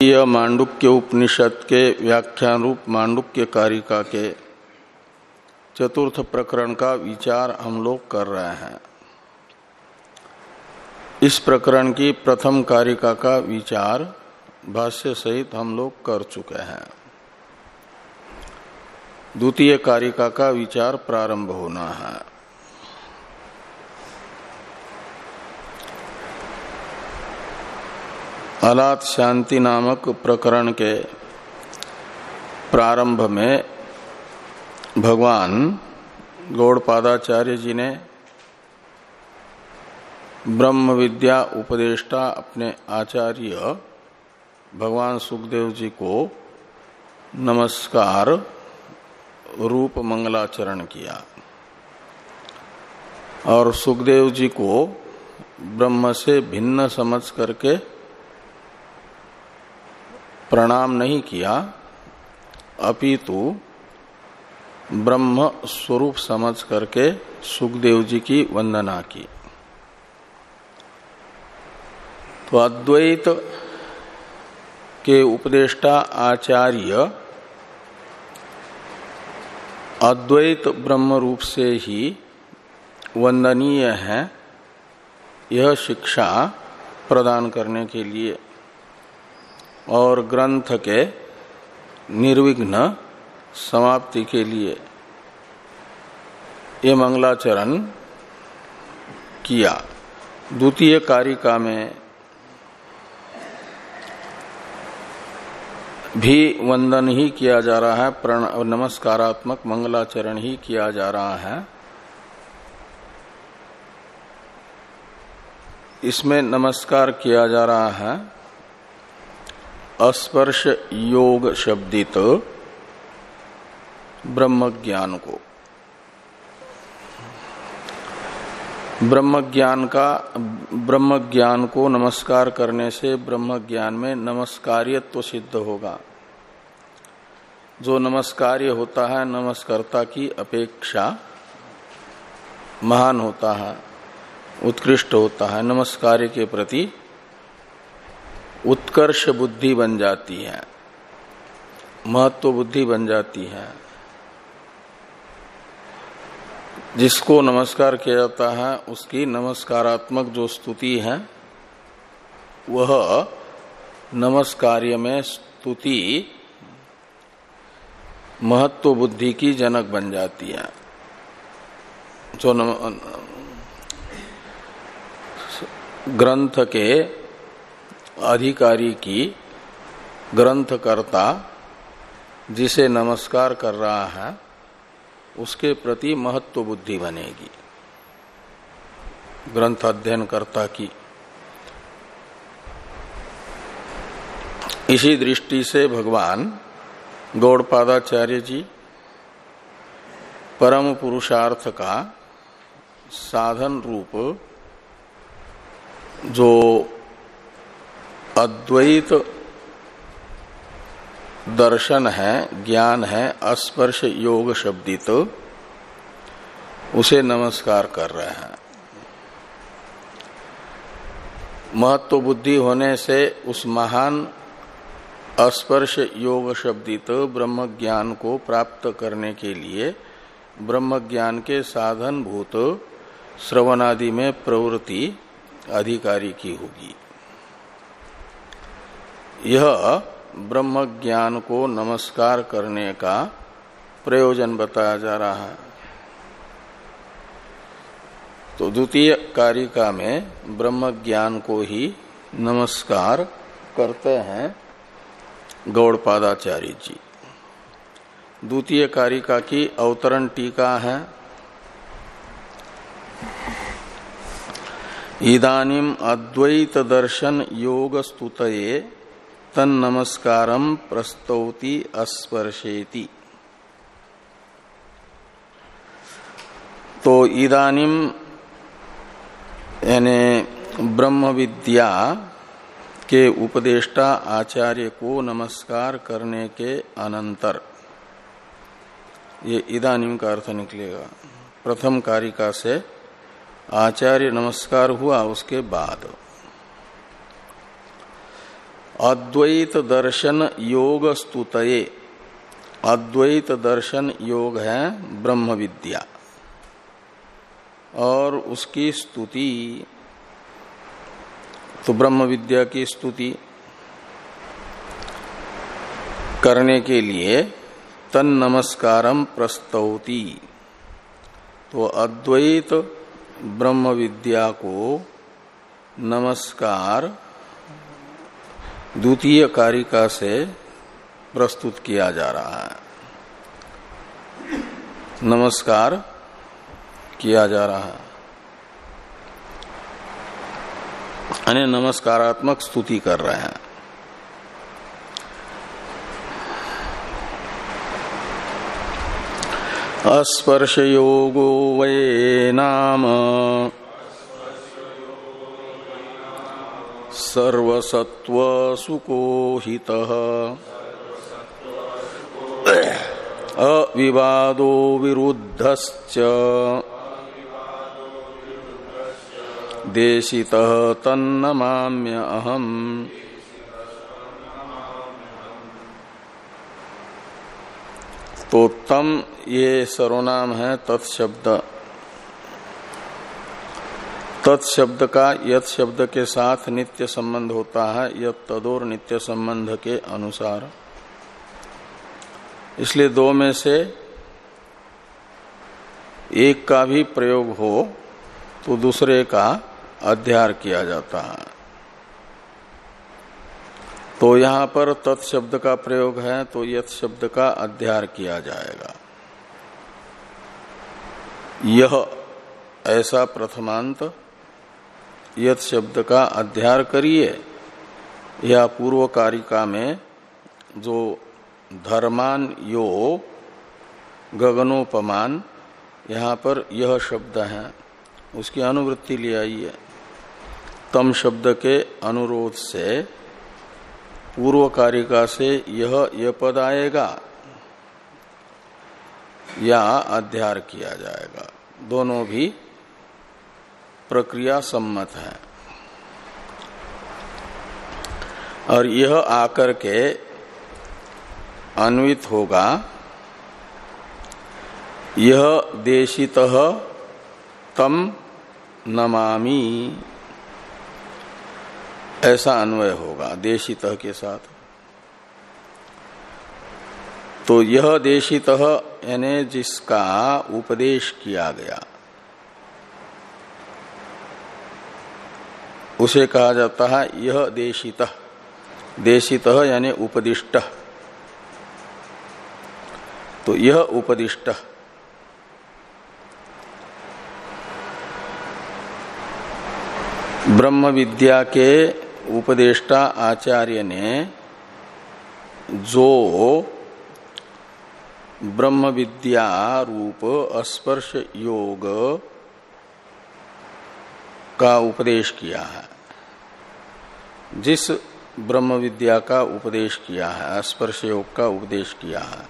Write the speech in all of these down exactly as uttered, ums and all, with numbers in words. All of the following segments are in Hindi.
यह मांडुक्य उपनिषद के व्याख्यान रूप मांडुक्य कारिका के चतुर्थ प्रकरण का विचार हम लोग कर रहे हैं। इस प्रकरण की प्रथम कारिका का विचार भाष्य सहित हम लोग कर चुके हैं। द्वितीय कारिका का विचार प्रारंभ होना है। अलात शांति नामक प्रकरण के प्रारंभ में भगवान गौड़पादाचार्य जी ने ब्रह्म विद्या उपदेष्टा अपने आचार्य भगवान सुखदेव जी को नमस्कार रूप मंगलाचरण किया और सुखदेव जी को ब्रह्म से भिन्न समझ करके प्रणाम नहीं किया, अपितु ब्रह्म स्वरूप समझ करके सुखदेव जी की वंदना की। तो अद्वैत के उपदेष्टा आचार्य अद्वैत ब्रह्म रूप से ही वंदनीय है, यह शिक्षा प्रदान करने के लिए और ग्रंथ के निर्विघ्न समाप्ति के लिए ये मंगलाचरण किया। द्वितीय कारिका में भी वंदन ही किया जा रहा है, प्रण नमस्कारात्मक मंगलाचरण ही किया जा रहा है। इसमें नमस्कार किया जा रहा है अस्पर्श योग शब्दित ब्रह्म ज्ञान को। ब्रह्म ज्ञान का ब्रह्म ज्ञान को नमस्कार करने से ब्रह्म ज्ञान में नमस्कार्यत्व सिद्ध होगा। जो नमस्कार्य होता है नमस्कर्ता की अपेक्षा महान होता है, उत्कृष्ट होता है। नमस्कार्य के प्रति उत्कर्ष बुद्धि बन जाती है, महत्व बुद्धि बन जाती है। जिसको नमस्कार किया जाता है उसकी नमस्कारात्मक जो स्तुति है वह नमस्कार्य में स्तुति महत्व बुद्धि की जनक बन जाती है। जो ग्रंथ के अधिकारी की ग्रंथकर्ता जिसे नमस्कार कर रहा है उसके प्रति महत्व बुद्धि बनेगी ग्रंथ अध्ययनकर्ता की। इसी दृष्टि से भगवान गौड़पादाचार्य जी परम पुरुषार्थ का साधन रूप जो अद्वैत दर्शन है, ज्ञान है, अस्पर्श योग शब्दित, उसे नमस्कार कर रहे हैं। महत्व बुद्धि होने से उस महान अस्पर्श योग शब्दित ब्रह्म ज्ञान को प्राप्त करने के लिए ब्रह्म ज्ञान के साधन भूत श्रवणादि में प्रवृत्ति अधिकारी की होगी। यह ब्रह्म ज्ञान को नमस्कार करने का प्रयोजन बताया जा रहा है। तो द्वितीय कारिका में ब्रह्म ज्ञान को ही नमस्कार करते हैं गौड़पादाचार्य जी। द्वितीय कारिका की अवतरण टीका है। इदानीम अद्वैत दर्शन योग स्तुतये तन नमस्कारम प्रस्तौति अस्पर्शेति। तो इदानीम यानी ब्रह्म विद्या के उपदेष्टा आचार्य को नमस्कार करने के अनंतर, ये इदानीम का अर्थ निकलेगा। प्रथम कारिका से आचार्य नमस्कार हुआ, उसके बाद अद्वैत दर्शन योग स्तुतये, अद्वैत दर्शन योग है ब्रह्म विद्या, और उसकी स्तुति, तो ब्रह्म विद्या की स्तुति करने के लिए तन नमस्कारम प्रस्तौति, तो अद्वैत ब्रह्म विद्या को नमस्कार द्वितीय कारिका से प्रस्तुत किया जा रहा है, नमस्कार किया जा रहा है, यानी नमस्कारात्मक स्तुति कर रहे हैं। अस्पर्श योगो वै नाम सर्वसत्व सुकोहितः अविवादो विरुद्धश्च देशितः तन्नमाम्य अहम्। तो तम ये सर्वनाम है तत्शब्द, तत्शब्द का यत शब्द के साथ नित्य संबंध होता है, यत तदोर नित्य संबंध के अनुसार, इसलिए दो में से एक का भी प्रयोग हो तो दूसरे का अध्यार किया जाता है। तो यहां पर तत्शब्द का प्रयोग है तो यत शब्द का अध्यार किया जाएगा। यह ऐसा प्रथमांत यत शब्द का अध्यार करिए, या पूर्व कारिका में जो धर्मान यो गगनोपमान यहां पर यह शब्द है उसकी अनुवृत्ति ले आइए। तम शब्द के अनुरोध से पूर्व कारिका से यह यह पद आएगा या अध्यार किया जाएगा, दोनों भी प्रक्रिया सम्मत है। और यह आकर के अन्वित होगा यह देशितः तम नमामि, ऐसा अन्वय होगा देशितः के साथ। तो यह देशितः यानी जिसका उपदेश किया गया उसे कहा जाता है यह देशितः, देशितः यानी उपदिष्ट, तो यह उपदिष्ट। ब्रह्म विद्या के उपदेष्टा आचार्य ने जो ब्रह्म विद्या रूप स्पर्श योग का उपदेश किया है, जिस ब्रह्म विद्या का उपदेश किया है, स्पर्श योग का उपदेश किया है,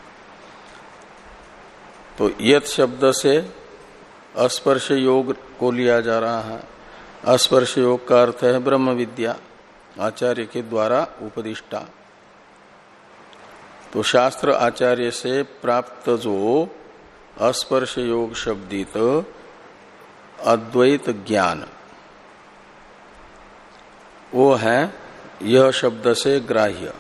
तो यत शब्द से स्पर्श योग को लिया जा रहा है। स्पर्श योग का अर्थ है ब्रह्म विद्या, आचार्य के द्वारा उपदिष्टा। तो शास्त्र आचार्य से प्राप्त जो स्पर्श योग शब्दित अद्वैत ज्ञान, वो है यह शब्द से ग्राह्य,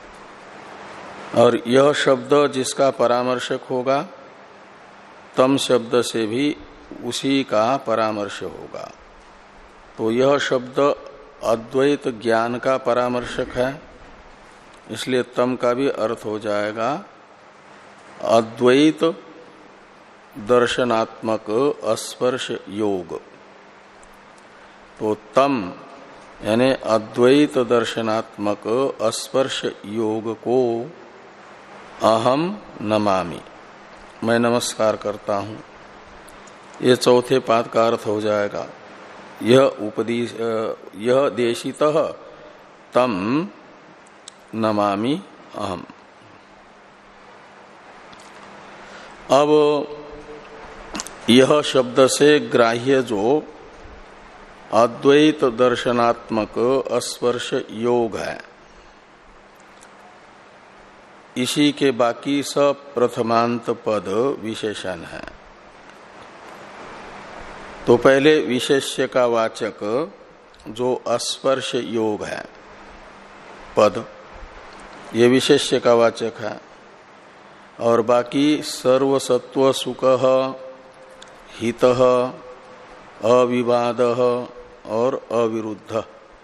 और यह शब्द जिसका परामर्शक होगा तम शब्द से भी उसी का परामर्श होगा। तो यह शब्द अद्वैत ज्ञान का परामर्शक है, इसलिए तम का भी अर्थ हो जाएगा अद्वैत दर्शनात्मक स्पर्श योग। तो तम यानी अद्वैत दर्शनात्मक स्पर्श योग को अहम नमामि, मैं नमस्कार करता हूं, ये चौथे पाद का अर्थ हो जाएगा। यह उपदेश यह देशितः तम नमामि अहम। अब यह शब्द से ग्राह्य जो अद्वैत दर्शनात्मक स्पर्श योग है, इसी के बाकी सब प्रथमांत पद विशेषण है। तो पहले विशेष्य का वाचक जो अस्पर्श योग है पद, ये विशेष्य का वाचक है। और बाकी सर्वसत्व सुखः हितः अविवादः और अविरुद्ध,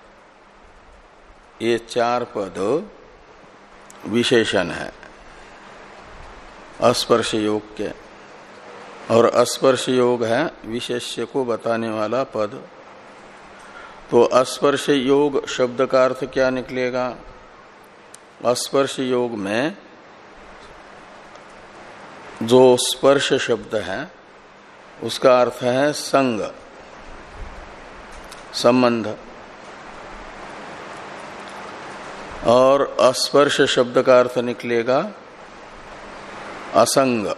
ये चार पद विशेषण है अस्पर्श योग के। और अस्पर्श योग है विशेष्य को बताने वाला पद। तो अस्पर्श योग शब्द का अर्थ क्या निकलेगा? अस्पर्श योग में जो स्पर्श शब्द है उसका अर्थ है संग, संबंध। और अस्पर्श शब्द का अर्थ निकलेगा असंग,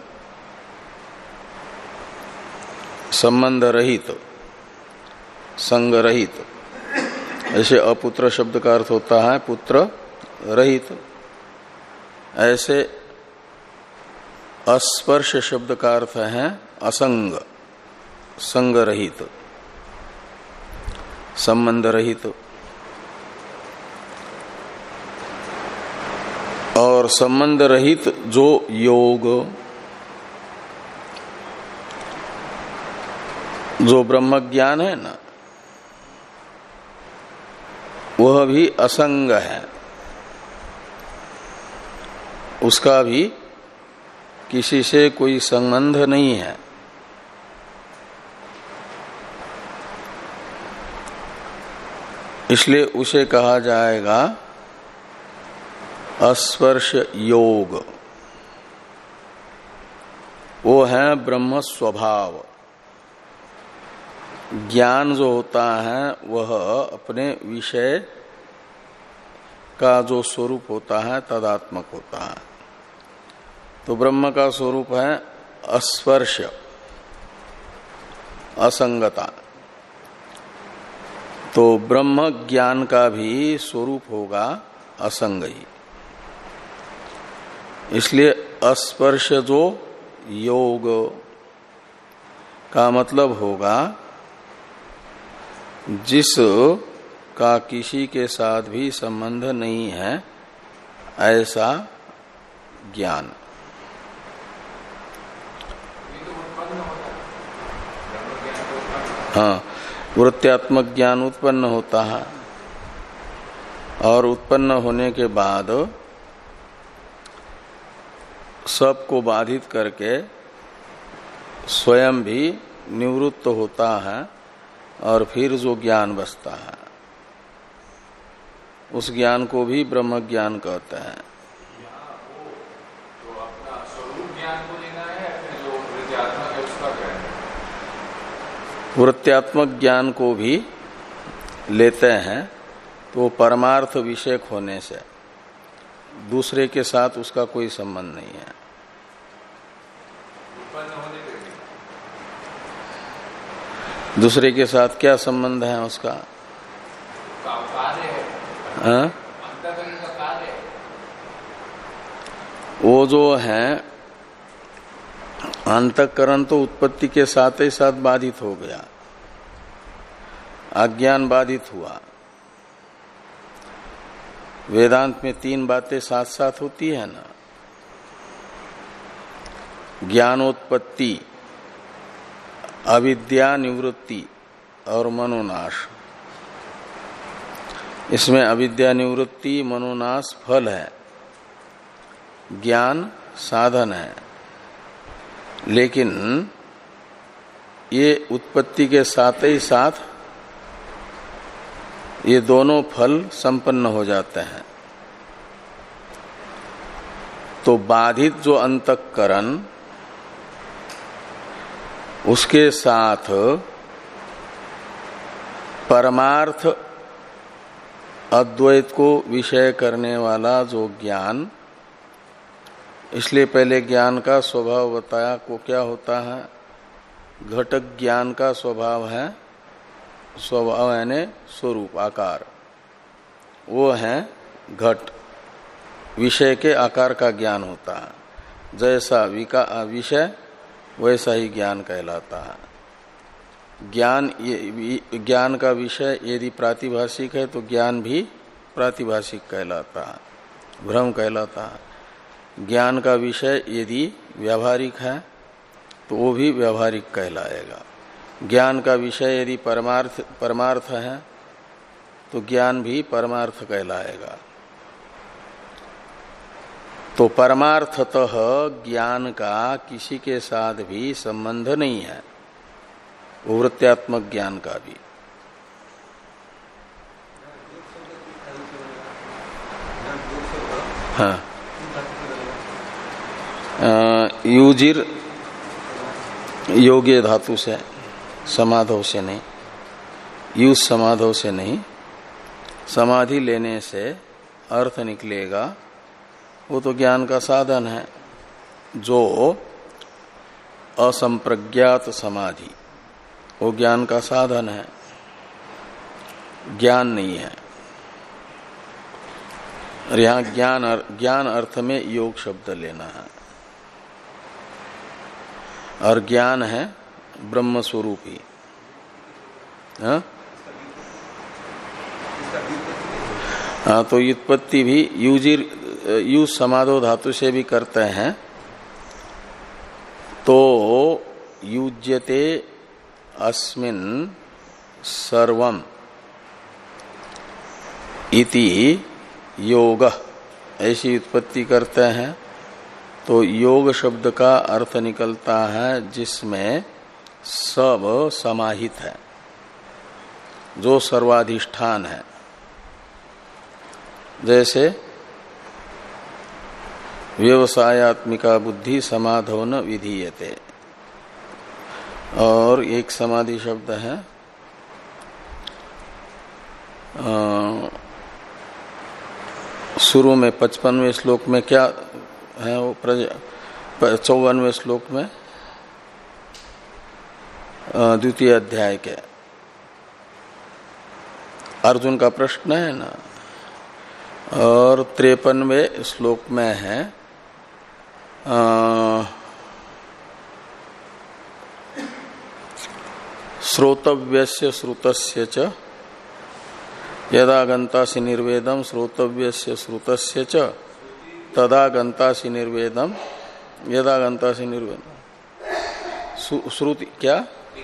संबंध रहित, संग रहित। ऐसे अपुत्र शब्द का अर्थ होता है पुत्र रहित, ऐसे अस्पर्श शब्द का अर्थ है असंग, संग रहित, संबंध रहित। और संबंध रहित जो योग, जो ब्रह्म ज्ञान है ना, वह भी असंग है, उसका भी किसी से कोई संबंध नहीं है। इसलिए उसे कहा जाएगा अस्पर्श योग। वो है ब्रह्म स्वभाव। ज्ञान जो होता है वह अपने विषय का जो स्वरूप होता है तदात्मक होता है। तो ब्रह्म का स्वरूप है अस्पर्श, असंगता। तो ब्रह्म ज्ञान का भी स्वरूप होगा असंग ही। इसलिए अस्पर्श जो योग का मतलब होगा जिस का किसी के साथ भी संबंध नहीं है, ऐसा ज्ञान। हाँ, वृत्त्यात्मक ज्ञान उत्पन्न होता है और उत्पन्न होने के बाद सबको बाधित करके स्वयं भी निवृत्त होता है और फिर जो ज्ञान बचता है उस ज्ञान को भी ब्रह्म ज्ञान कहते हैं। तो अपना स्वरूप ज्ञान को लेना है, जो वृत्त्यात्मक है उसका कहना है। वृत्त्यात्मक ज्ञान को भी लेते हैं तो परमार्थ विषयक होने से दूसरे के साथ उसका कोई संबंध नहीं है। दूसरे के साथ क्या संबंध है उसका? कार्य है। हाँ? अंतःकरण का कार्य है। वो जो है अंतःकरण तो उत्पत्ति के साथ ही साथ बाधित हो गया, अज्ञान बाधित हुआ। वेदांत में तीन बातें साथ साथ होती है ना, ज्ञानोत्पत्ति, अविद्या निवृत्ति और मनोनाश। इसमें अविद्या निवृत्ति मनोनाश फल है, ज्ञान साधन है। लेकिन ये उत्पत्ति के साथ ही साथ ये दोनों फल संपन्न हो जाते हैं। तो बाधित जो अंतःकरण उसके साथ परमार्थ अद्वैत को विषय करने वाला जो ज्ञान, इसलिए पहले ज्ञान का स्वभाव बताया को क्या होता है। घटक ज्ञान का स्वभाव है, स्वभाव यानी स्वरूप आकार, वो है घट। विषय के आकार का ज्ञान होता है। जैसा विषय वैसा ही ज्ञान कहलाता है। ज्ञान ज्ञान का विषय यदि प्रातिभाषिक है तो ज्ञान भी प्रातिभाषिक कहलाता है, भ्रम कहलाता है। ज्ञान का विषय यदि व्यावहारिक है तो वो भी व्यावहारिक कहलाएगा। ज्ञान का विषय यदि परमार्थ परमार्थ है तो ज्ञान भी परमार्थ कहलाएगा। तो परमार्थतः ज्ञान का किसी के साथ भी संबंध नहीं है, वृत्त्यात्मक ज्ञान का भी। हाँ, यूजिर योग्य धातु से, समाधो से नहीं, यूज समाधो से नहीं, समाधि लेने से अर्थ निकलेगा वो तो ज्ञान का साधन है। जो असंप्रज्ञात समाधि वो ज्ञान का साधन है, ज्ञान नहीं है। और यहाँ ज्ञान ज्ञान अर्थ में योग शब्द लेना है। और ज्ञान है ब्रह्म स्वरूपी। हाँ, हाँ, तो व्युत्पत्ति भी यूजिर यूज समाधो धातु से भी करते हैं। तो युज्यते अस्मिन् सर्वम इति योग, ऐसी उत्पत्ति करते हैं। तो योग शब्द का अर्थ निकलता है जिसमें सब समाहित है, जो सर्वाधिष्ठान है। जैसे व्यवसायात्मिका बुद्धि समाधो न विधीयते। और एक समाधि शब्द है शुरू में पचपनवें श्लोक में, क्या है वो, चौवनवें श्लोक में, द्वितीय अध्याय के अर्जुन का प्रश्न है ना। और त्रेपनवें श्लोक में है श्रोतव्यस्य श्रुतस्य च यदा गंतासि निर्वेदम श्रोतव्यस्य श्रुतस्य च तदा गंतासि निर्वेदम यदा गंतासि निर्वेदम। श्रुति क्या,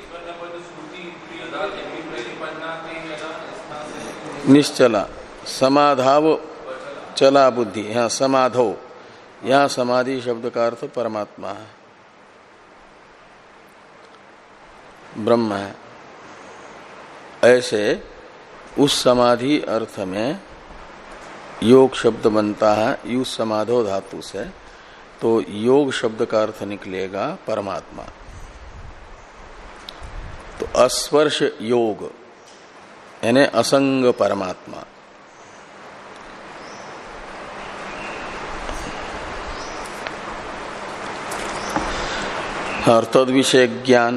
निश्चला समाधाव चला बुद्धि। यहाँ समाधो, यहाँ समाधि शब्द का अर्थ परमात्मा है, ब्रह्म है। ऐसे उस समाधि अर्थ में योग शब्द बनता है युज समाधो धातु से। तो योग शब्द का अर्थ निकलेगा परमात्मा। तो अस्पर्श योग यानी असंग परमात्मा। और तद विषय ज्ञान,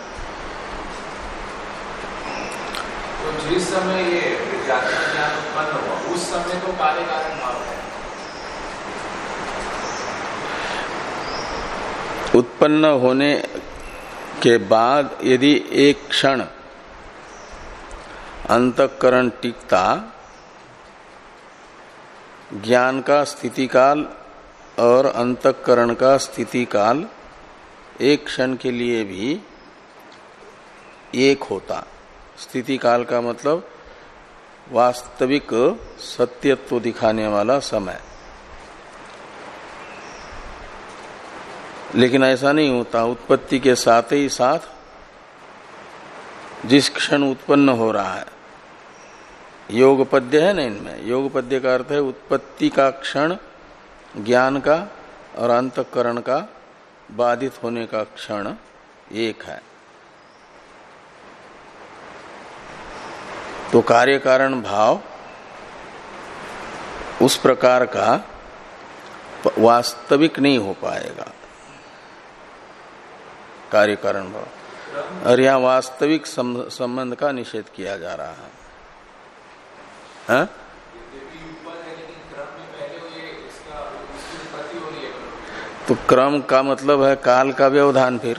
तो जिस समय ये विज्ञान ज्ञान उत्पन्न हुआ उस समय तो कार्य कारण भाव है। उत्पन्न होने के बाद यदि एक क्षण अंतःकरण टिकता, ज्ञान का स्थिति काल और अंतःकरण का स्थिति काल एक क्षण के लिए भी एक होता। स्थिति काल का मतलब वास्तविक सत्यत्व दिखाने वाला समय। लेकिन ऐसा नहीं होता। उत्पत्ति के साथ ही साथ जिस क्षण उत्पन्न हो रहा है, योग पद्य है ना, इनमें योग पद्य का अर्थ है उत्पत्ति का क्षण ज्ञान का और अंतःकरण का बाधित होने का क्षण एक है। तो कार्य कारण भाव उस प्रकार का वास्तविक नहीं हो पाएगा, कार्य कारण भाव। और यहाँ वास्तविक संबंध का निषेध किया जा रहा है। हाँ? तो क्रम का मतलब है काल का व्यवधान। फिर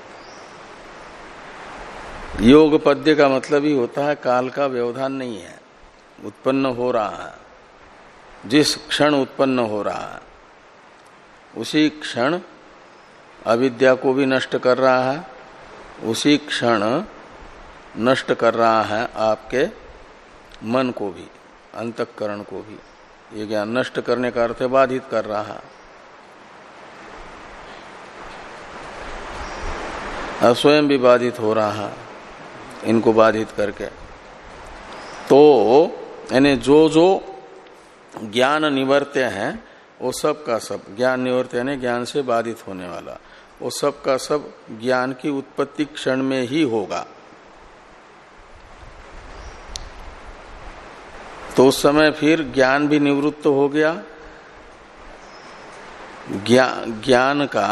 योग पद्य का मतलब ही होता है काल का व्यवधान नहीं है, उत्पन्न हो रहा है, जिस क्षण उत्पन्न हो रहा है उसी क्षण अविद्या को भी नष्ट कर रहा है, उसी क्षण नष्ट कर रहा है आपके मन को भी, अंतःकरण को भी। ये ज्ञान नष्ट करने का अर्थ है बाधित कर रहा है। स्वयं भी बाधित हो रहा है इनको बाधित करके। तो यानी जो जो ज्ञान निवर्त्य है वो सब का सब, ज्ञान निवर्त्य यानी ज्ञान से बाधित होने वाला, वो सब का सब ज्ञान की उत्पत्ति क्षण में ही होगा। तो उस समय फिर ज्ञान भी निवृत्त हो गया। ज्ञान ज्ञान का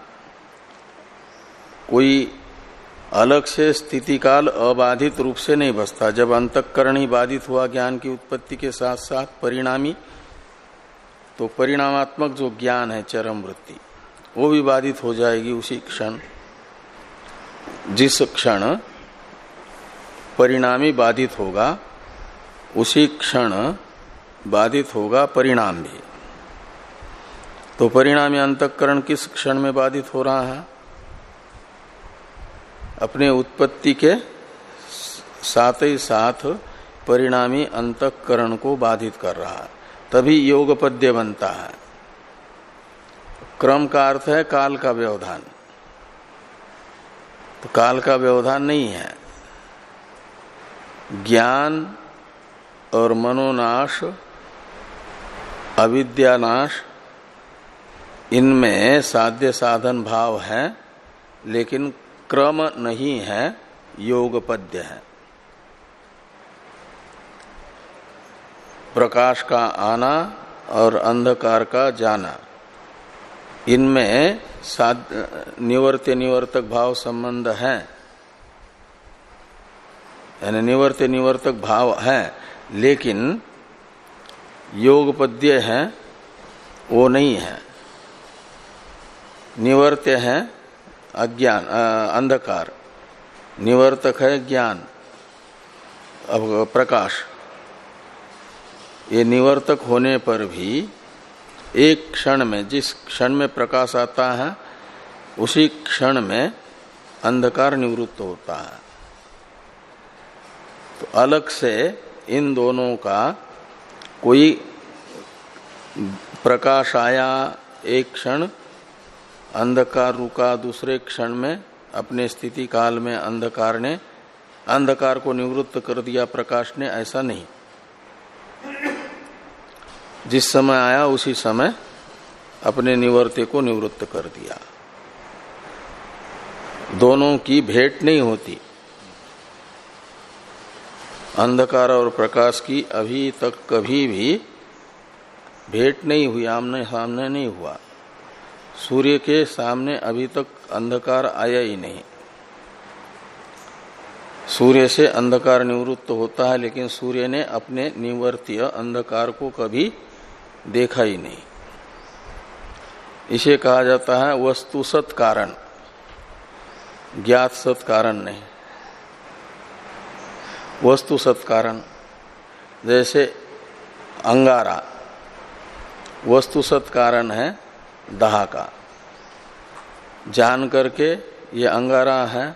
कोई अलग से स्थिति काल अबाधित रूप से नहीं बसता। जब अंतःकरण ही बाधित हुआ ज्ञान की उत्पत्ति के साथ साथ परिणामी, तो परिणामात्मक जो ज्ञान है चरम वृत्ति वो भी बाधित हो जाएगी उसी क्षण। जिस क्षण परिणामी बाधित होगा उसी क्षण बाधित होगा परिणाम भी। तो परिणामी अंतःकरण किस क्षण में बाधित हो रहा है? अपने उत्पत्ति के साथ ही साथ परिणामी अंतःकरण को बाधित कर रहा है, तभी योगपद्य बनता है। क्रम का अर्थ है काल का व्यवधान, तो काल का व्यवधान नहीं है। ज्ञान और मनोनाश, अविद्यानाश, इनमें साध्य साधन भाव है, लेकिन क्रम नहीं है, योगपद्य है। प्रकाश का आना और अंधकार का जाना, इनमें निवर्त्य निवर्तक भाव संबंध है, यानी निवर्त्य निवर्तक भाव है, लेकिन योगपद्य है वो नहीं है। निवर्त्य है अज्ञान, अंधकार, निवर्तक है ज्ञान, अब प्रकाश। ये निवर्तक होने पर भी एक क्षण में, जिस क्षण में प्रकाश आता है उसी क्षण में अंधकार निवृत्त होता है। तो अलग से इन दोनों का कोई प्रकाश आया एक क्षण, अंधकार रुका दूसरे क्षण में, अपने स्थिति काल में अंधकार ने अंधकार को निवृत्त कर दिया प्रकाश ने, ऐसा नहीं। जिस समय आया उसी समय अपने निवर्त्य को निवृत्त कर दिया। दोनों की भेंट नहीं होती। अंधकार और प्रकाश की अभी तक कभी भी भेंट नहीं हुई, आमने सामने नहीं हुआ। सूर्य के सामने अभी तक अंधकार आया ही नहीं। सूर्य से अंधकार निवृत्त होता है, लेकिन सूर्य ने अपने निवर्तीय अंधकार को कभी देखा ही नहीं। इसे कहा जाता है वस्तु सत कारण, ज्ञात सत कारण नहीं। वस्तु सत कारण, जैसे अंगारा वस्तु सत कारण है दाह का। जान करके ये अंगारा है,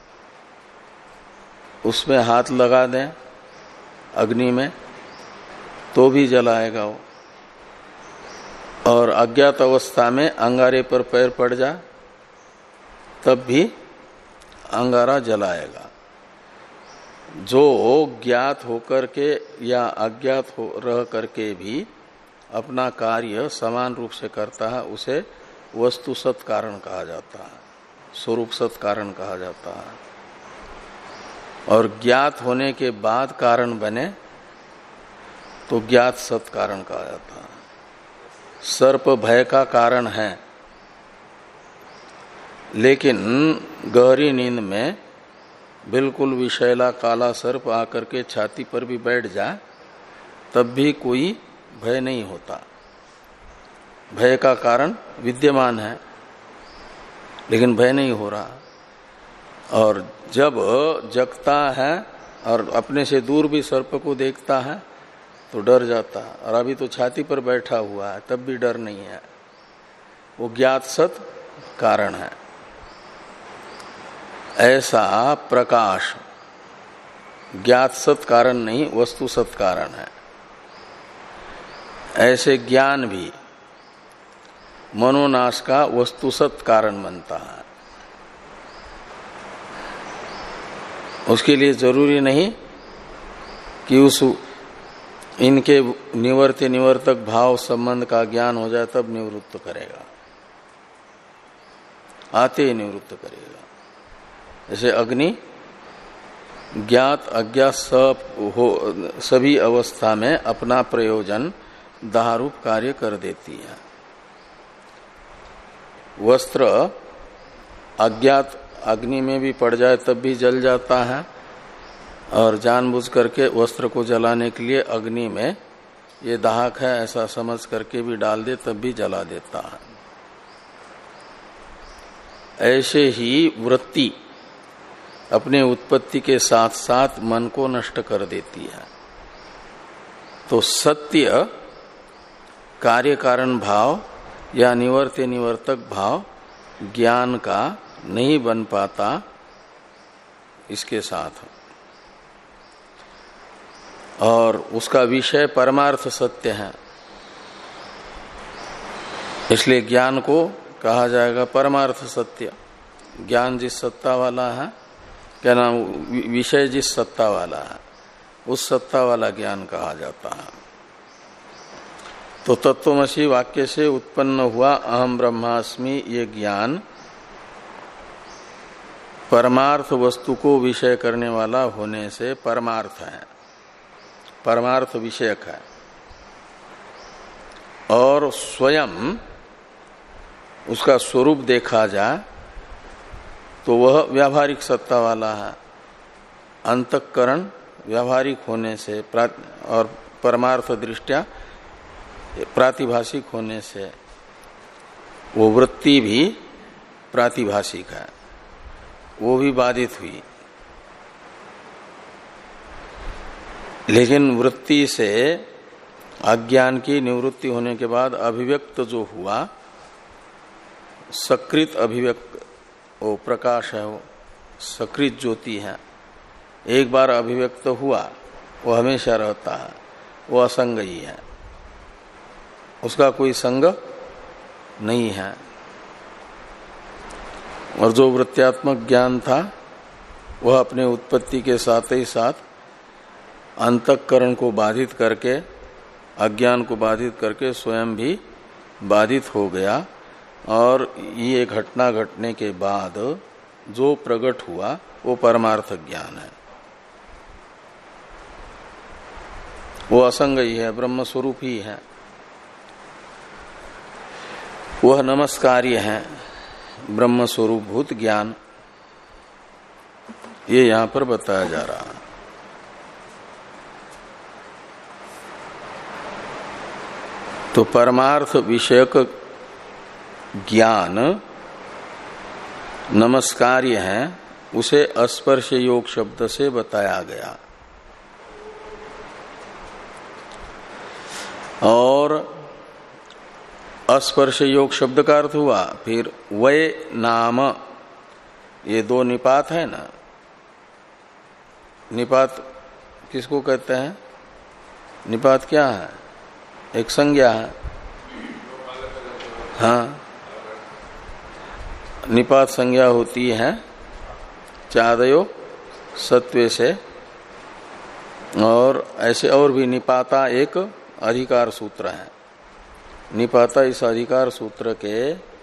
उसमें हाथ लगा दें अग्नि में तो भी जलाएगा वो, और अज्ञात अवस्था में अंगारे पर पैर पड़ जाए तब भी अंगारा जलाएगा। जो ज्ञात होकर के या अज्ञात हो रह करके भी अपना कार्य समान रूप से करता है, उसे वस्तु सत कारण कहा जाता है, स्वरूप सत कारण कहा जाता है। और ज्ञात होने के बाद कारण बने तो ज्ञात सत कारण कहा जाता है। सर्प भय का कारण है, लेकिन गहरी नींद में बिल्कुल विषैला काला सर्प आकर के छाती पर भी बैठ जाए तब भी कोई भय नहीं होता। भय का कारण विद्यमान है, लेकिन भय नहीं हो रहा। और जब जगता है और अपने से दूर भी सर्प को देखता है तो डर जाता है। और अभी तो छाती पर बैठा हुआ है तब भी डर नहीं है। वो ज्ञात सत कारण है। ऐसा प्रकाश ज्ञात सत कारण नहीं, वस्तु सत कारण है। ऐसे ज्ञान भी मनोनाश का वस्तुसत कारण बनता है। उसके लिए जरूरी नहीं कि उस इनके निवर्त्य निवर्तक भाव संबंध का ज्ञान हो जाए तब निवृत्त करेगा, आते ही निवृत्त करेगा। जैसे अग्नि ज्ञात अज्ञात सब हो, सभी अवस्था में अपना प्रयोजन दाहरूप कार्य कर देती है। वस्त्र अज्ञात अग्नि में भी पड़ जाए तब भी जल जाता है, और जानबूझ करके वस्त्र को जलाने के लिए अग्नि में ये दाहक है ऐसा समझ करके भी डाल दे तब भी जला देता है। ऐसे ही वृत्ति अपने उत्पत्ति के साथ साथ मन को नष्ट कर देती है। तो सत्य कार्य कारण भाव या निवर्त्य निवर्तक भाव ज्ञान का नहीं बन पाता इसके साथ, और उसका विषय परमार्थ सत्य है। इसलिए ज्ञान को कहा जाएगा परमार्थ सत्य। ज्ञान जिस सत्ता वाला है, क्या नाम, विषय जिस सत्ता वाला है उस सत्ता वाला ज्ञान कहा जाता है। तो तत्वमसि वाक्य से उत्पन्न हुआ अहम ब्रह्मास्मि ये ज्ञान परमार्थ वस्तु को विषय करने वाला होने से परमार्थ है, परमार्थ विषयक है। और स्वयं उसका स्वरूप देखा जाए तो वह व्यावहारिक सत्ता वाला है। अंतःकरण व्यावहारिक होने से और परमार्थ दृष्टया प्रातिभाषिक होने से वो वृत्ति भी प्रातिभाषिक है, वो भी बाधित हुई। लेकिन वृत्ति से अज्ञान की निवृत्ति होने के बाद अभिव्यक्त जो हुआ सकृत अभिव्यक्त वो प्रकाश है, वो सकृत ज्योति है। एक बार अभिव्यक्त हुआ वो हमेशा रहता है, वो असंग ही है, उसका कोई संग नहीं है। और जो वृत्त्यात्मक ज्ञान था वह अपने उत्पत्ति के साथ ही साथ अंतःकरण को बाधित करके, अज्ञान को बाधित करके स्वयं भी बाधित हो गया। और ये घटना घटने के बाद जो प्रकट हुआ वो परमार्थ ज्ञान है, वो असंग ही है, ब्रह्म स्वरूप ही है, वह नमस्कार्य है, ब्रह्म स्वरूप भूत ज्ञान। ये यहां पर बताया जा रहा है। तो परमार्थ विषयक ज्ञान नमस्कार्य है, उसे अस्पर्श योग शब्द से बताया गया। और अस्पर्श योग शब्द का अर्थ हुआ फिर वय नाम, ये दो निपात है ना। निपात किसको कहते हैं? निपात क्या है? एक संज्ञा है। हाँ, निपात संज्ञा होती है चादयो सत्वे से, और ऐसे और भी निपाता एक अधिकार सूत्र है। निपाता इस अधिकार सूत्र के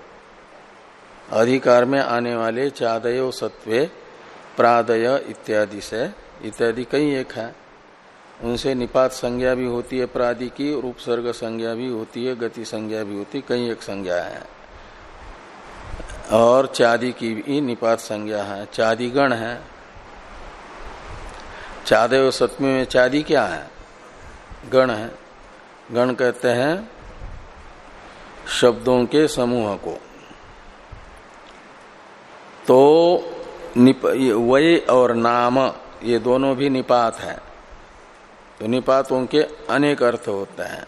अधिकार में आने वाले चादयो सत्वे प्रादय इत्यादि से, इत्यादि कई एक है, उनसे निपात संज्ञा भी होती है प्रादि की, और उपसर्ग संज्ञा भी होती है, गति संज्ञा भी होती है, कई एक संज्ञा है। और चादी की भी निपात संज्ञा है, चादी गण है। चादय सत्मे में चादी क्या है? गण है। गण कहते हैं शब्दों के समूह को। तो निप, वै और नाम ये दोनों भी निपात है। तो निपातों के अनेक अर्थ होते हैं।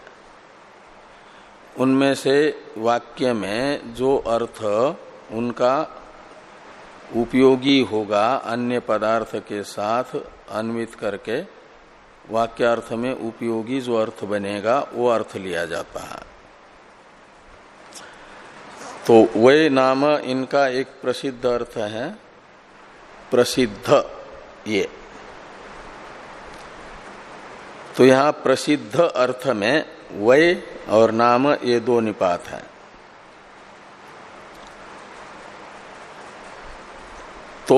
उनमें से वाक्य में जो अर्थ उनका उपयोगी होगा अन्य पदार्थ के साथ अन्वित करके वाक्यार्थ में उपयोगी जो अर्थ बनेगा वो अर्थ लिया जाता है। तो वै नाम इनका एक प्रसिद्ध अर्थ है, प्रसिद्ध ये। तो यहां प्रसिद्ध अर्थ में वै और नाम ये दो निपात हैं। तो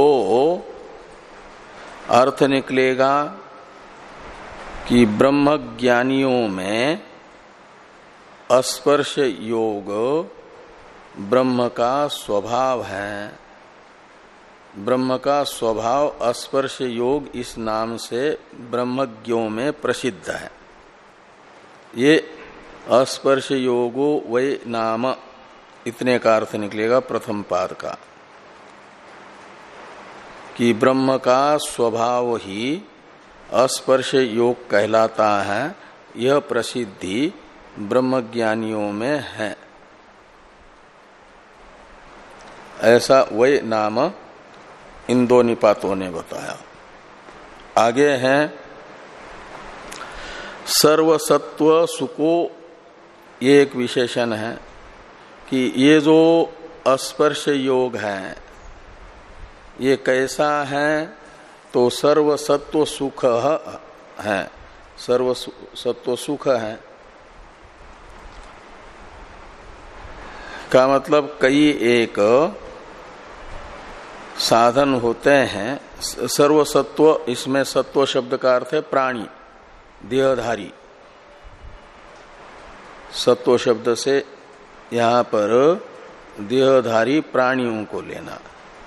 अर्थ निकलेगा कि ब्रह्मज्ञानियों में स्पर्श योग ब्रह्म का स्वभाव है। ब्रह्म का स्वभाव स्पर्श योग इस नाम से ब्रह्मज्ञों में प्रसिद्ध है। ये स्पर्श योगो वै नाम इतने का अर्थ निकलेगा प्रथम पाद का, कि ब्रह्म का स्वभाव ही स्पर्श योग कहलाता है। यह प्रसिद्धि ब्रह्मज्ञानियों में है। ऐसा वै नाम इन दो निपातों ने बताया। आगे है सर्वसत्व सुको, ये एक विशेषण है कि ये जो स्पर्श योग है ये कैसा है, तो सर्वसत्व सुख है। सर्वसत्व सुख है का मतलब कई एक साधन होते हैं। सर्वसत्व, इसमें सत्व शब्द का अर्थ है प्राणी, देहधारी। सत्व शब्द से यहां पर देहधारी प्राणियों को लेना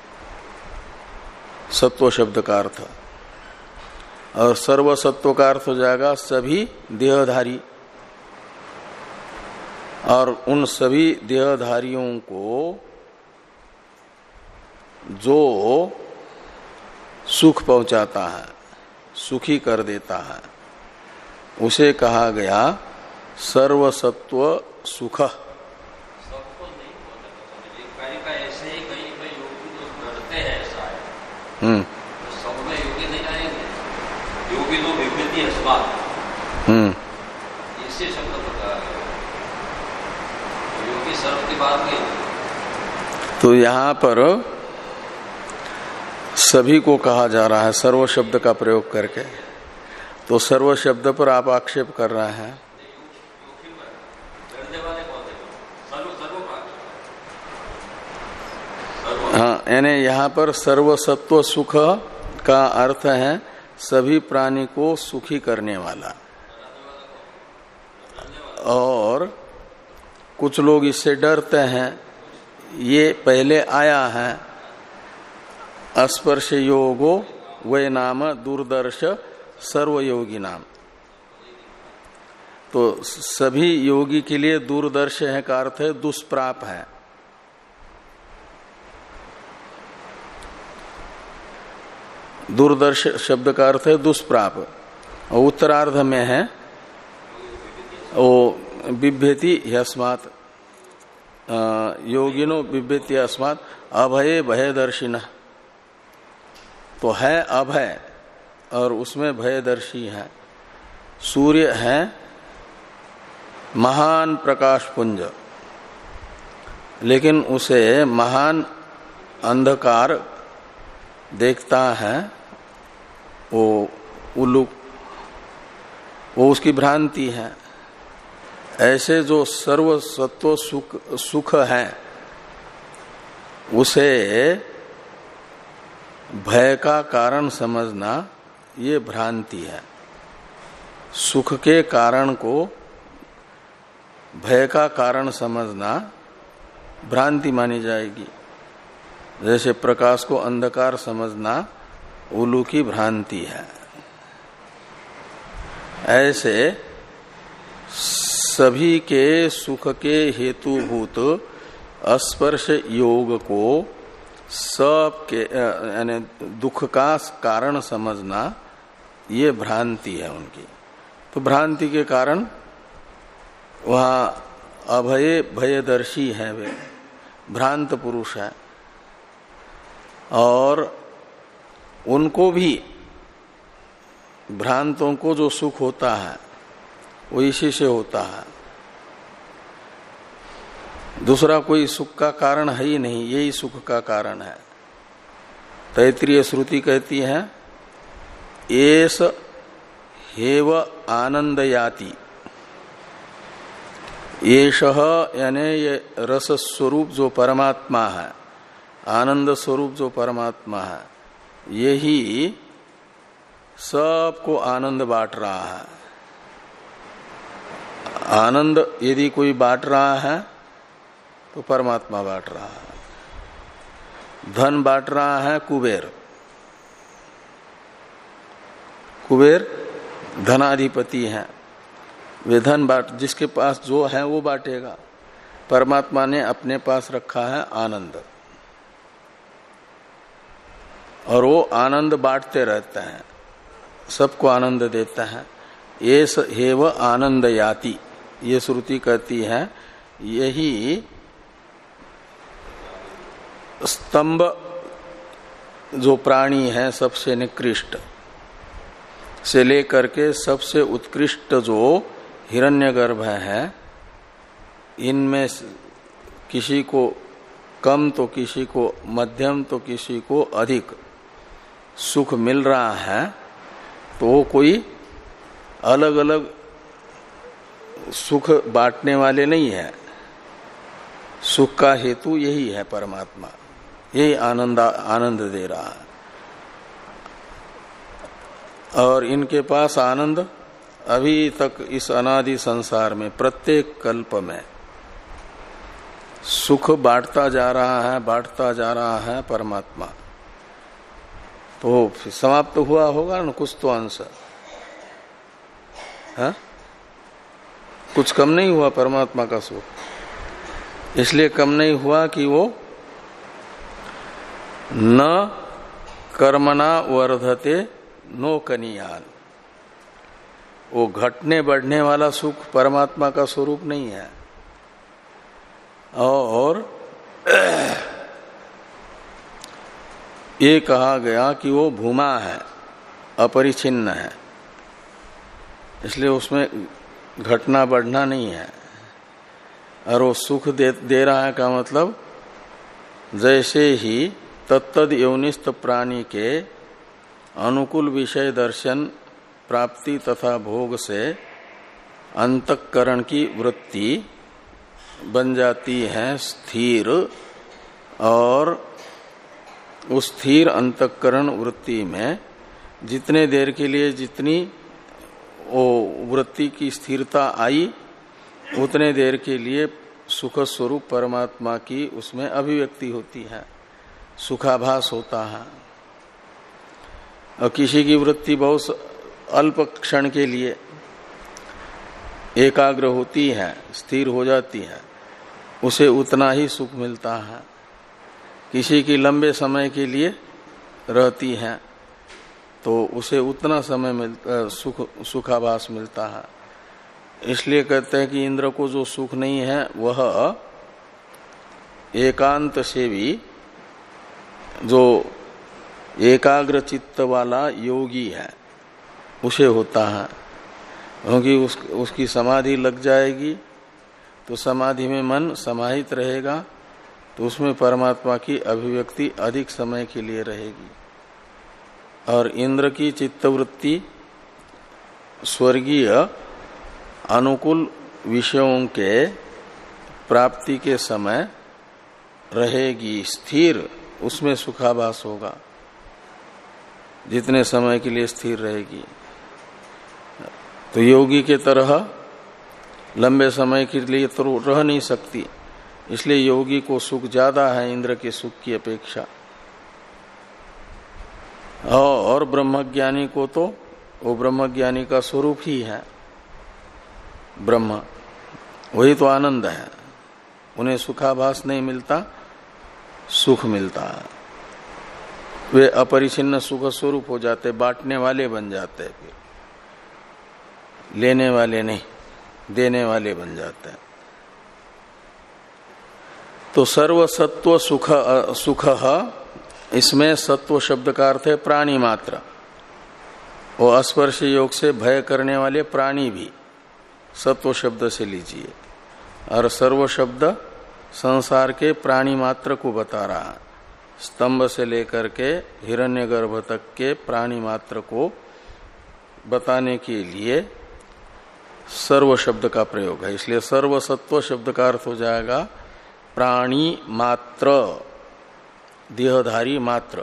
सत्व शब्द का अर्थ। और सर्वसत्व का अर्थ हो जाएगा सभी देहधारी। और उन सभी देहधारियों को जो सुख पहुंचाता है, सुखी कर देता है, उसे कहा गया सर्वसत्व सुख। हम्म हम्म इससे शब्द बताया योगी सर्व की बात नहीं। तो यहाँ पर सभी को कहा जा रहा है सर्व शब्द का प्रयोग करके। तो सर्व शब्द पर आप आक्षेप कर रहे हैं। हाँ, यानी यहाँ पर सर्वसत्व सुख का अर्थ है सभी प्राणी को सुखी करने वाला। और कुछ लोग इससे डरते हैं, ये पहले आया है स्पर्श योगो वे नाम दूरदर्श सर्वयोगी नाम। तो सभी योगी के लिए दूरदर्श है का अर्थ है दुष्प्राप है। दूरदर्श शब्द का अर्थ है दुष्प्राप। और उत्तरार्ध में है वो बिभ्यति अस्मात्, योगिनो बिभ्यति अस्मात् अभये भयदर्शिनः। तो है अभय और उसमें भयदर्शी है। सूर्य है महान प्रकाश पुंज, लेकिन उसे महान अंधकार देखता है, वो उल्लू, वो उसकी भ्रांति है। ऐसे जो सर्वसत्व सुख सुख है उसे भय का कारण समझना ये भ्रांति है। सुख के कारण को भय का कारण समझना भ्रांति मानी जाएगी। जैसे प्रकाश को अंधकार समझना उल्लू की भ्रांति है, ऐसे सभी के सुख के हेतुभूत स्पर्श योग को सब के यानी दुख का कारण समझना ये भ्रांति है उनकी। तो भ्रांति के कारण वहां अभय भयदर्शी है, वे भ्रांत पुरुष है, और उनको भी भ्रांतों को जो सुख होता है वो इसी से होता है, दूसरा कोई सुख का कारण है ही नहीं, यही सुख का कारण है। तैत्रीय श्रुति कहती है एस हेव आनंदयाति, येष यानी ये रस स्वरूप जो परमात्मा है, आनंद स्वरूप जो परमात्मा है, यही सबको आनंद बांट रहा है। आनंद यदि कोई बांट रहा है तो परमात्मा बांट रहा है। धन बांट रहा है कुबेर, कुबेर धनाधिपति है, वे धन बांट, जिसके पास जो है वो बांटेगा। परमात्मा ने अपने पास रखा है आनंद, और वो आनंद बांटते रहते हैं, सबको आनंद देता है। एस हेव आनंद याति, ये श्रुति कहती है यही स्तंभ जो प्राणी है सबसे निकृष्ट से लेकर के सबसे उत्कृष्ट जो हिरण्यगर्भ है, इनमें किसी को कम तो किसी को मध्यम तो किसी को अधिक सुख मिल रहा है, तो वो कोई अलग अलग सुख बांटने वाले नहीं है। सुख का हेतु यही है परमात्मा, यही आनंद आनंद दे रहा है। और इनके पास आनंद अभी तक इस अनादि संसार में प्रत्येक कल्प में सुख बांटता जा रहा है, बांटता जा रहा है परमात्मा। तो समाप्त तो हुआ होगा ना कुछ तो अंश, है? कुछ कम नहीं हुआ परमात्मा का सुख। इसलिए कम नहीं हुआ कि वो न कर्मणा वर्धते नो कनियान, वो घटने बढ़ने वाला सुख परमात्मा का स्वरूप नहीं है। और ये कहा गया कि वो भूमा है, अपरिछिन्न है, इसलिए उसमें घटना बढ़ना नहीं है। और वो सुख दे, दे रहा है का मतलब जैसे ही तत्तद योनिस्थ प्राणी के अनुकूल विषय दर्शन प्राप्ति तथा भोग से अंतःकरण की वृत्ति बन जाती है स्थिर, और उस स्थिर अंतःकरण वृत्ति में जितने देर के लिए जितनी वो वृत्ति की स्थिरता आई, उतने देर के लिए सुख स्वरूप परमात्मा की उसमें अभिव्यक्ति होती है, सुखाभास होता है। और किसी की वृत्ति बहुत अल्प क्षण के लिए एकाग्र होती है, स्थिर हो जाती है, उसे उतना ही सुख मिलता है। किसी की लंबे समय के लिए रहती है तो उसे उतना समय मिलता, सुख सुखाभास मिलता है। इसलिए कहते हैं कि इंद्र को जो सुख नहीं है वह एकांत से भी जो एकाग्र चित्त वाला योगी है उसे होता है, क्योंकि उस, उसकी समाधि लग जाएगी तो समाधि में मन समाहित रहेगा, तो उसमें परमात्मा की अभिव्यक्ति अधिक समय के लिए रहेगी। और इंद्र की चित्तवृत्ति स्वर्गीय अनुकूल विषयों के प्राप्ति के समय रहेगी स्थिर, उसमें सुखाभास होगा जितने समय के लिए स्थिर रहेगी। तो योगी के तरह लंबे समय के लिए तो रह नहीं सकती, इसलिए योगी को सुख ज्यादा है इंद्र के सुख की अपेक्षा। और ब्रह्मज्ञानी को तो वो ब्रह्मज्ञानी का स्वरूप ही है ब्रह्म, वही तो आनंद है। उन्हें सुखाभास नहीं मिलता, सुख मिलता है। वे अपरिछिन्न सुख स्वरूप हो जाते, बांटने वाले बन जाते, फिर लेने वाले नहीं, देने वाले बन जाते हैं। तो सर्वसत्व सुख सुख इसमें सत्व शब्द का अर्थ है प्राणी मात्र। वो अस्पर्श योग से भय करने वाले प्राणी भी सत्व शब्द से लीजिए, और सर्व शब्द संसार के प्राणी मात्र को बता रहा है। स्तंभ से लेकर के हिरण्यगर्भ तक के प्राणी मात्र को बताने के लिए सर्व शब्द का प्रयोग है। इसलिए सर्वसत्व शब्द का अर्थ हो जाएगा प्राणी मात्र, देहधारी मात्र,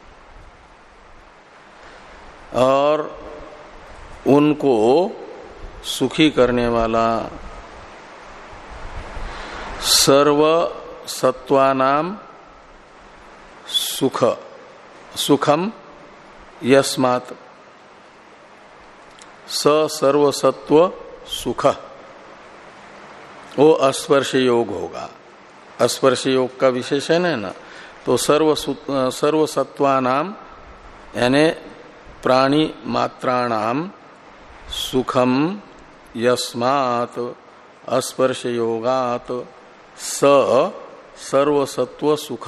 और उनको सुखी करने वाला सर्व सत्वानाम सुख सुखम यस्मात् स सर्वसत्व सुख, वो अस्पर्श योग होगा। अस्पर्श योग का विशेषण है ना, तो सर्व सर्वसत्वानाम यानी प्राणी मात्राणाम सुखम यस्मात् अस्पर्श योगात स सर्वसत्व सुख,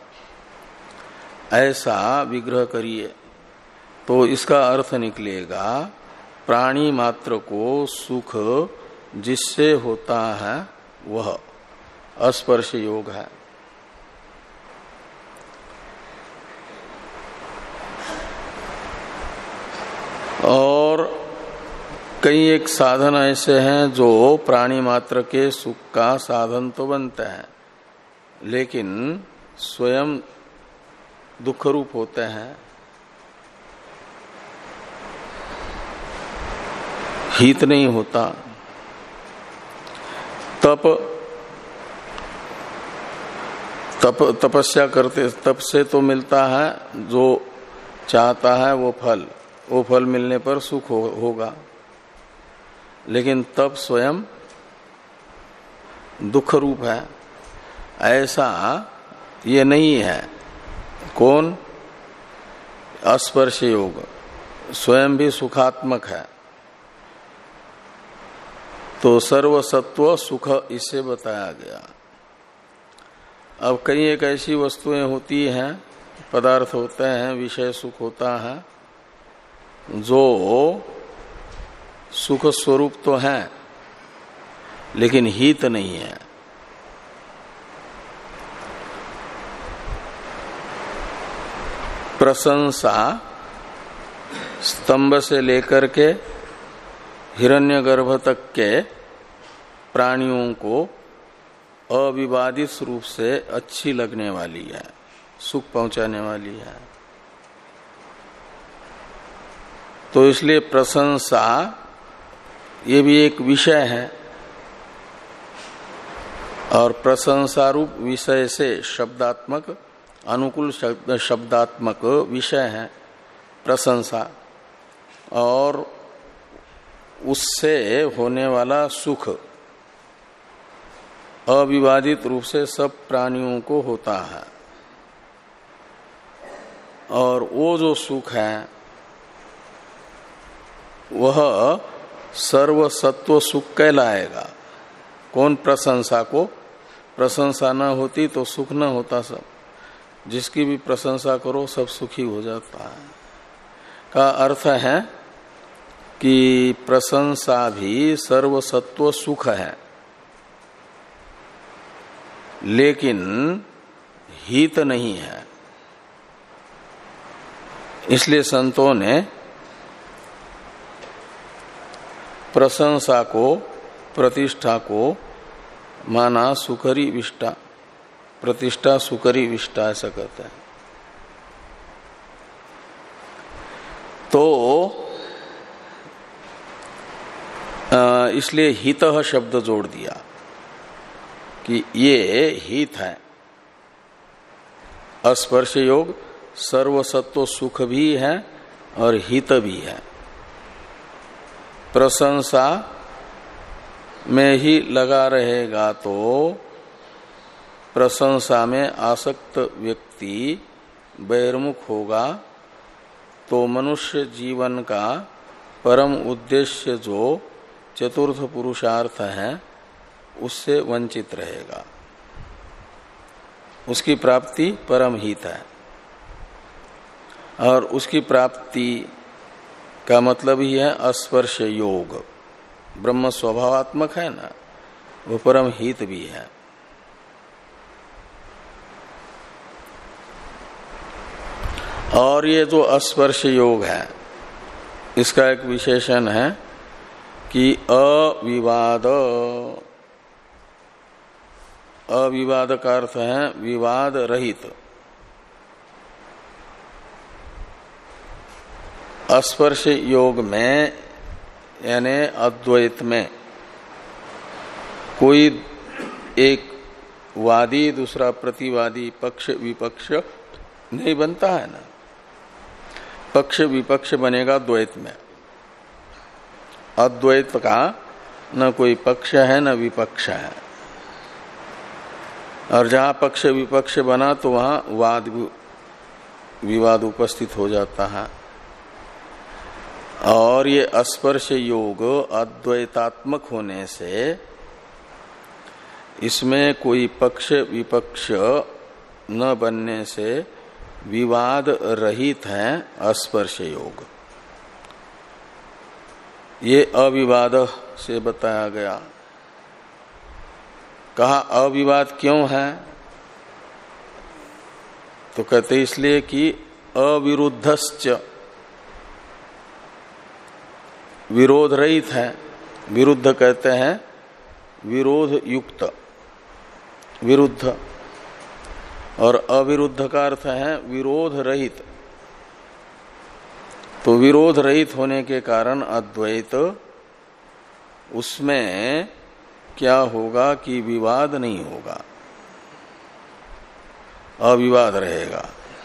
ऐसा विग्रह करिए तो इसका अर्थ निकलेगा प्राणी मात्र को सुख जिससे होता है वह अस्पर्श योग है। और कई एक साधन ऐसे हैं जो प्राणी मात्र के सुख का साधन तो बनते हैं, लेकिन स्वयं दुख रूप होते हैं। हित नहीं होता। तप तप तपस्या करते, तप से तो मिलता है जो चाहता है वो फल, वो फल मिलने पर सुख हो, होगा, लेकिन तप स्वयं दुख रूप है। ऐसा ये नहीं है। कौन? अस्पर्श योग स्वयं भी सुखात्मक है। तो सर्वसत्व सुख इससे बताया गया। अब कई एक ऐसी वस्तुएं होती हैं, पदार्थ होते हैं, विषय सुख होता है, जो सुख स्वरूप तो है लेकिन हित नहीं है। प्रशंसा स्तंभ से लेकर के हिरण्यगर्भ तक के प्राणियों को अविवादित रूप से अच्छी लगने वाली है, सुख पहुंचाने वाली है। तो इसलिए प्रशंसा ये भी एक विषय है, और प्रशंसा रूप विषय से शब्दात्मक अनुकूल शब्द शब्दात्मक विषय है प्रशंसा, और उससे होने वाला सुख अविवादित रूप से सब प्राणियों को होता है। और वो जो सुख है वह सर्वसत्व सुख कहलाएगा। कौन? प्रशंसा को। प्रशंसा न होती तो सुख न होता। सब जिसकी भी प्रशंसा करो सब सुखी हो जाता है। का अर्थ है कि प्रशंसा भी सर्वसत्व सुख है, लेकिन हित नहीं है। इसलिए संतों ने प्रशंसा को, प्रतिष्ठा को माना सुकरी विष्टा। प्रतिष्ठा सुकरी विष्टा ऐसा कहते हैं। तो इसलिए हितः शब्द जोड़ दिया कि ये हित है। अस्पर्श योग सर्वसत्व सुख भी है और हित भी है। प्रशंसा में ही लगा रहेगा तो प्रशंसा में आसक्त व्यक्ति बहिर्मुख होगा, तो मनुष्य जीवन का परम उद्देश्य जो चतुर्थ पुरुषार्थ है उससे वंचित रहेगा। उसकी प्राप्ति परम हित है, और उसकी प्राप्ति का मतलब ही है अस्पर्श योग। ब्रह्म स्वभावात्मक है ना, वो परम हित भी है। और ये जो अस्पर्श योग है इसका एक विशेषण है कि अविवाद। अविवाद का अर्थ है विवाद रहित। अस्पर्श योग में यानी अद्वैत में कोई एक वादी दूसरा प्रतिवादी पक्ष विपक्ष नहीं बनता है ना। पक्ष विपक्ष बनेगा द्वैत में। अद्वैत का न कोई पक्ष है न विपक्ष है, और जहां पक्ष विपक्ष बना तो वहां वाद विवाद उपस्थित हो जाता है। और ये अस्पर्श योग अद्वैतात्मक होने से इसमें कोई पक्ष विपक्ष न बनने से विवाद रहित है अस्पर्श योग। ये अविवाद से बताया गया। कहा अविवाद क्यों है, तो कहते इसलिए कि अविरुद्धश्च, विरोध रहित है। विरुद्ध कहते हैं विरोध युक्त, विरुद्ध, और अविरुद्ध का अर्थ है विरोध रहित। तो विरोध रहित होने के कारण अद्वैत उसमें क्या होगा कि विवाद नहीं होगा, अविवाद रहेगा।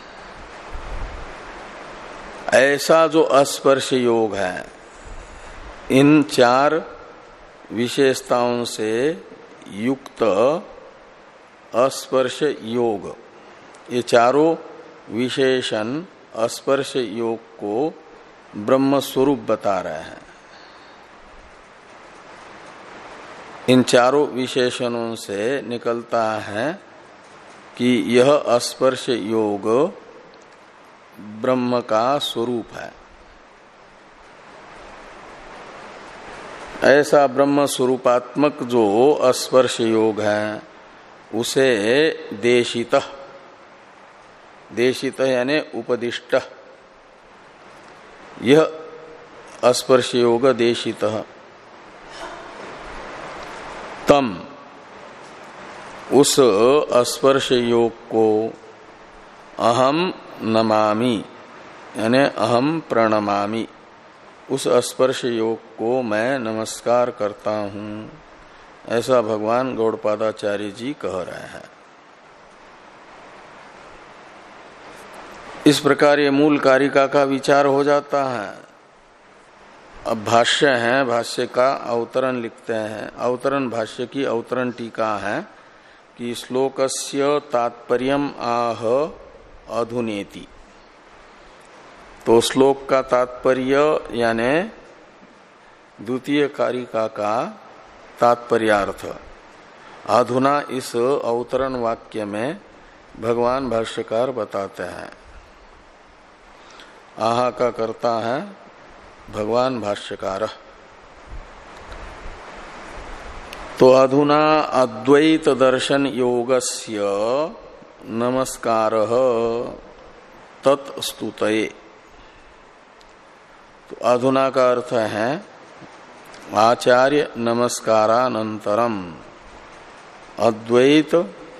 ऐसा जो अस्पर्श योग है, इन चार विशेषताओं से युक्त अस्पर्श योग, ये चारों विशेषण अस्पर्श योग को ब्रह्म स्वरूप बता रहे हैं। इन चारों विशेषणों से निकलता है कि यह अस्पर्श योग ब्रह्म का स्वरूप है। ऐसा ब्रह्म स्वरूपात्मक जो अस्पर्श योग है उसे देशित, देशित यानी उपदिष्ट, यह अस्पर्श योग देशित। तम, उस अस्पर्श योग को अहम नमामि यानी अहम प्रणमामि, उस स्पर्श योग को मैं नमस्कार करता हूं, ऐसा भगवान गौड़पादाचार्य जी कह रहे हैं। इस प्रकार ये मूल कारिका का विचार हो जाता है। अब भाष्य है, भाष्य का अवतरण लिखते हैं। अवतरण भाष्य की अवतरण टीका है कि श्लोकस्य तात्पर्यम आह अधुनेति। तो श्लोक का तात्पर्य यानी द्वितीय कारिका का तात्पर्यार्थ अधुना इस अवतरण वाक्य में भगवान भाष्यकार बताते हैं। आहा का करता है भगवान भाष्यकार। तो अधुना अद्वैत दर्शन योगस्य नमस्कारः तत्स्तुतये। तो अधुना का अर्थ है आचार्य नमस्कारानंतरम अद्वैत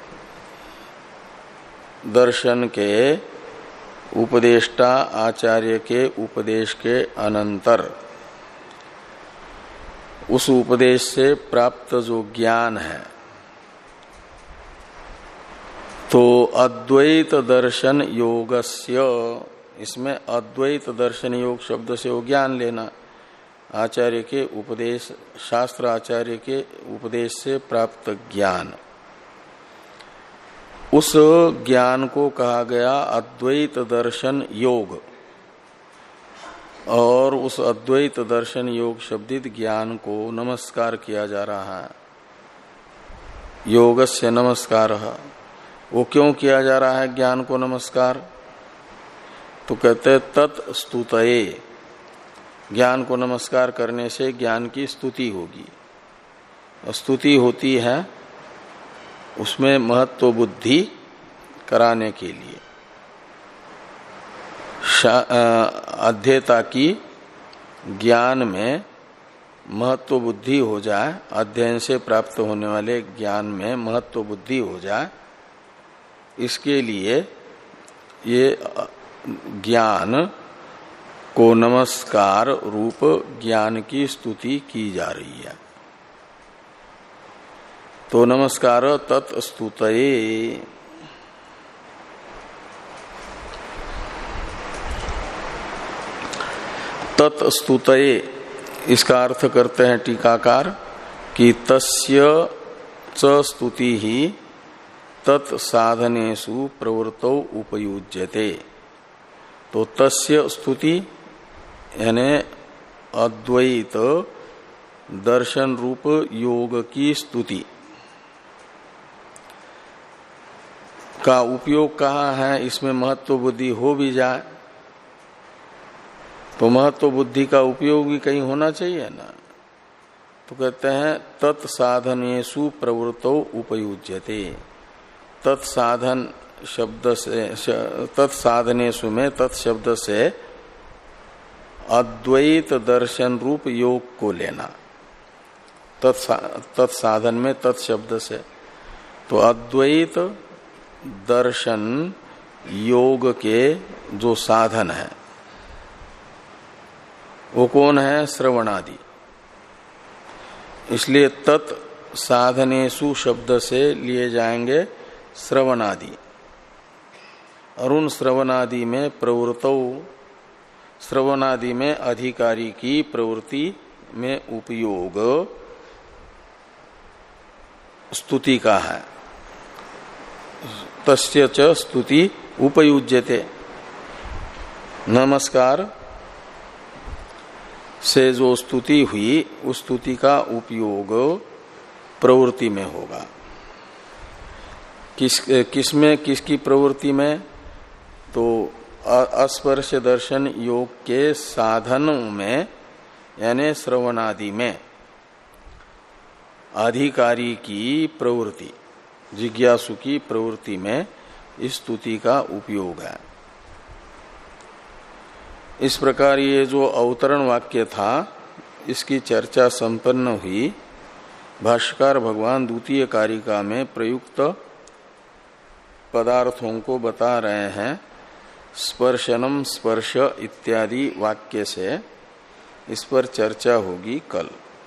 दर्शन के उपदेष्टा आचार्य के उपदेश के अनंतर उस उपदेश से प्राप्त जो ज्ञान है, तो अद्वैत दर्शन योगस्य, इसमें अद्वैत दर्शन योग शब्द से वो ज्ञान लेना, आचार्य के उपदेश, शास्त्र आचार्य के उपदेश से प्राप्त ज्ञान, उस ज्ञान को कहा गया अद्वैत दर्शन योग। और उस अद्वैत दर्शन योग शब्दित ज्ञान को नमस्कार किया जा रहा है। योगस्य नमस्कार, वो क्यों किया जा रहा है ज्ञान को नमस्कार? तो कहते तत्स्तुतये, ज्ञान को नमस्कार करने से ज्ञान की स्तुति होगी। स्तुति होती है उसमें महत्व बुद्धि कराने के लिए, अध्येता की ज्ञान में महत्व बुद्धि हो जाए, अध्ययन से प्राप्त होने वाले ज्ञान में महत्व बुद्धि हो जाए, इसके लिए ये ज्ञान को नमस्कार रूप ज्ञान की स्तुति की जा रही है। तो नमस्कार तत्स्तुतये। तत्स्तुतये इसका अर्थ करते हैं टीकाकार कि तस्य च स्तुति ही तत्साधनेषु प्रवृत्तौ उपयुज्यते। तो तस्य स्तुति यानी अद्वैत दर्शन रूप योग की स्तुति का उपयोग कहाँ है? इसमें महत्व बुद्धि हो भी जाए तो महत्व बुद्धि का उपयोग भी कहीं होना चाहिए ना। तो कहते हैं तत्साधनेषु प्रवृत्तौ उपयुज्यते। तत्साधन शब्द से, तत्साधनेषु में तत्शब्द से अद्वैत दर्शन रूप योग को लेना। तत्साधन में तत्शब्द से तो अद्वैत दर्शन योग के जो साधन है वो कौन है? श्रवणादि। इसलिए तत् साधनेषु शब्द से लिए जाएंगे श्रवणादि। और उन श्रवणादि में प्रवृत्तौ, श्रवणादि में अधिकारी की प्रवृत्ति में उपयोग स्तुति का है। तस्य च स्तुति उपयुज्यते। नमस्कार से जो स्तुति हुई उस स्तुति का उपयोग प्रवृत्ति में होगा। किस किसमें, किसकी प्रवृत्ति में? तो अस्पर्श दर्शन योग के साधनों में यानी श्रवणादि में अधिकारी की प्रवृत्ति, जिज्ञासु की प्रवृत्ति में इस स्तुति का उपयोग है। इस प्रकार ये जो अवतरण वाक्य था इसकी चर्चा संपन्न हुई। भाष्यकार भगवान द्वितीय कारिका में प्रयुक्त पदार्थों को बता रहे हैं स्पर्शनम स्पर्श इत्यादि वाक्य से। इस पर चर्चा होगी कल।